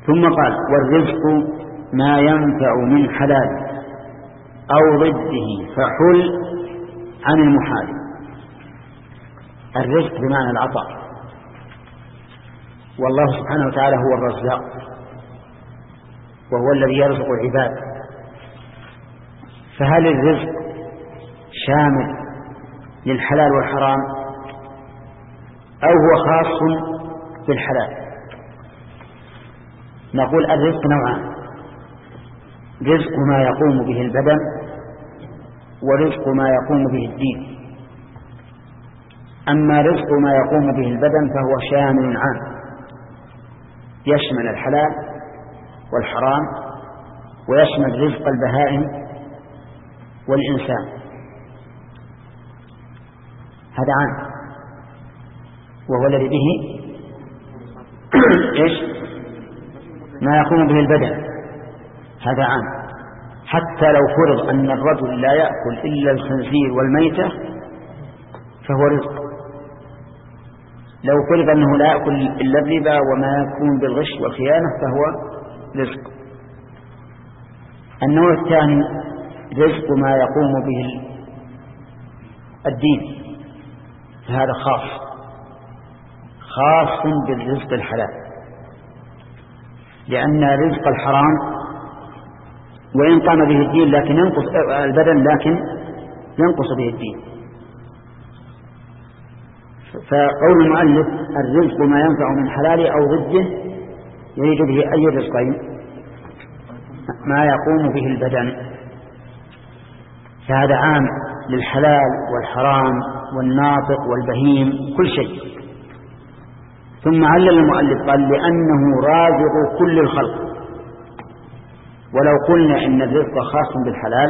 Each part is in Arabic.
ثم قال والرزق ما ينفع من حلال أو ضده فحل عن المحال. الرزق بمعنى العطاء، والله سبحانه وتعالى هو الرزاق وهو الذي يرزق العباد، فهل الرزق شامل للحلال والحرام أو هو خاص بالحلال؟ نقول الرزق نوعان: رزق ما يقوم به البدن ورزق ما يقوم به الدين. أما رزق ما يقوم به البدن فهو شامل عام، يشمل الحلال والحرام ويشمل رزق البهائم والإنسان، هذا عام، وهو الذي به إيش؟ ما يقوم به البدن، هذا عام. حتى لو فرض أن الرجل لا يأكل إلا الخنزير والميتة فهو رزق، لو فرض أنه لا يأكل إلا الربا وما يكون بالغش والخيانة فهو رزق. النوع الثاني رزق ما يقوم به الدين، فهذا خاص بالرزق الحلال، لأن رزق الحرام وإن قام به الدين لكن ينقص البدن، لكن ينقص به الدين. فقول المؤلف الرزق ما ينفع من حلال أو ضده يريد به أي رزقين؟ ما يقوم به البدن، فهذا عام للحلال والحرام والناطق والبهيم كل شيء. ثم علل المؤلف قال لأنه رازق كل الخلق. ولو قلنا إن الرزق خاص بالحلال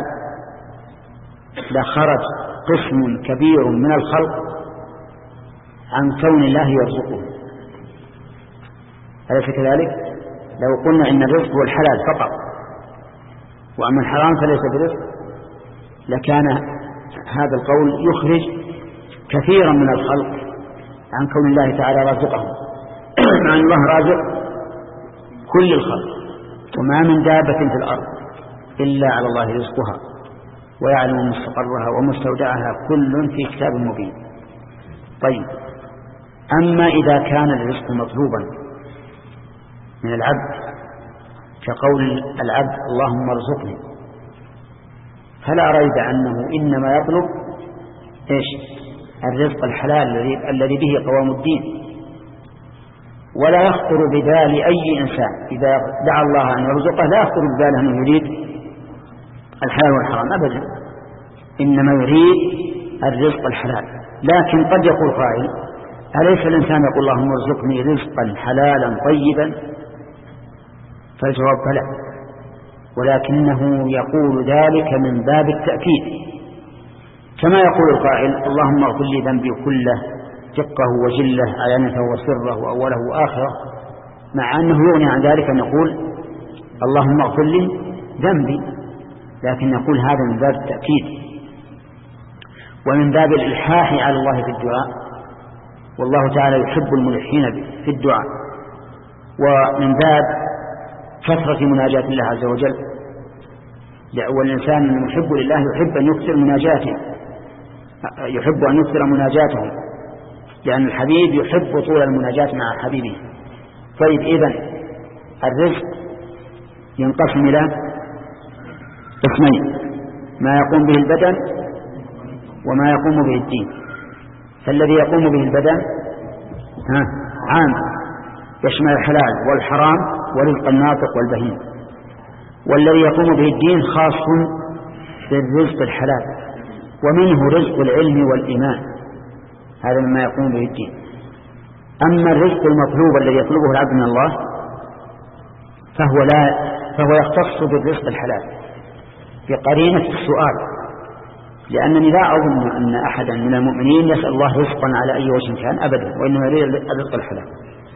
لخرج قسم كبير من الخلق عن كون الله يرزقه، أليس كذلك؟ لو قلنا إن الرزق هو الحلال فقط وأما الحرام فليس برزق لكان هذا القول يخرج كثيرا من الخلق عن كون الله تعالى رازقهم، مع أن الله رازق كل الخلق، وما من دابة في الأرض إلا على الله رزقها ويعلم مستقرها ومستودعها كل في كتاب مبين. طيب، أما إذا كان الرزق مطلوبا من العبد كقول العبد اللهم ارزقني، فلا ريب أنه إنما يطلب إيش؟ الرزق الحلال الذي به قوام الدين. ولا يخطر ببال أي إنسان إذا دعا الله أن يرزقه لا يخطر بباله أنه يريد الحلال والحرام أبدا، إنما يريد الرزق الحلال. لكن قد يقول قائل أليس الإنسان يقول اللهم ارزقني رزقا حلالا طيبا؟ فالجواب بلى، ولكنه يقول ذلك من باب التأكيد، كما يقول القائل اللهم اغفر لي ذنبي كله دقه وجله علانيته وسره وأوله وآخره، مع أنه يغني عن ذلك أن يقول اللهم اغفر لي ذنبي، لكن يقول هذا من باب التأكيد ومن باب الإلحاح على الله في الدعاء، والله تعالى يحب الملحين في الدعاء، ومن باب كثرة مناجاة الله عز وجل. والإنسان المحب لله يحب أن يكثر مناجاته، يحب أن يكثر مناجاته، لأن الحبيب يحب طول المناجاة مع حبيبه. طيب، إذن الرزق ينقسم إلى قسمين: ما يقوم به البدن وما يقوم به الدين. فالذي يقوم به البدن عام يشمل الحلال والحرام ورزق الناطق والبهيم، والذي يقوم به الدين خاص بالرزق الحلال، ومنه رزق العلم والإيمان، هذا مما يقوم به الدين. أما الرزق المطلوب الذي يطلبه العبد من الله فهو يختص بالرزق الحلال بقرينة السؤال، لأنني لا أظن أن أحدا من المؤمنين يسأل الله رزقا على أي وجه كان أبدا، وإنما يريد الرزق الحلال.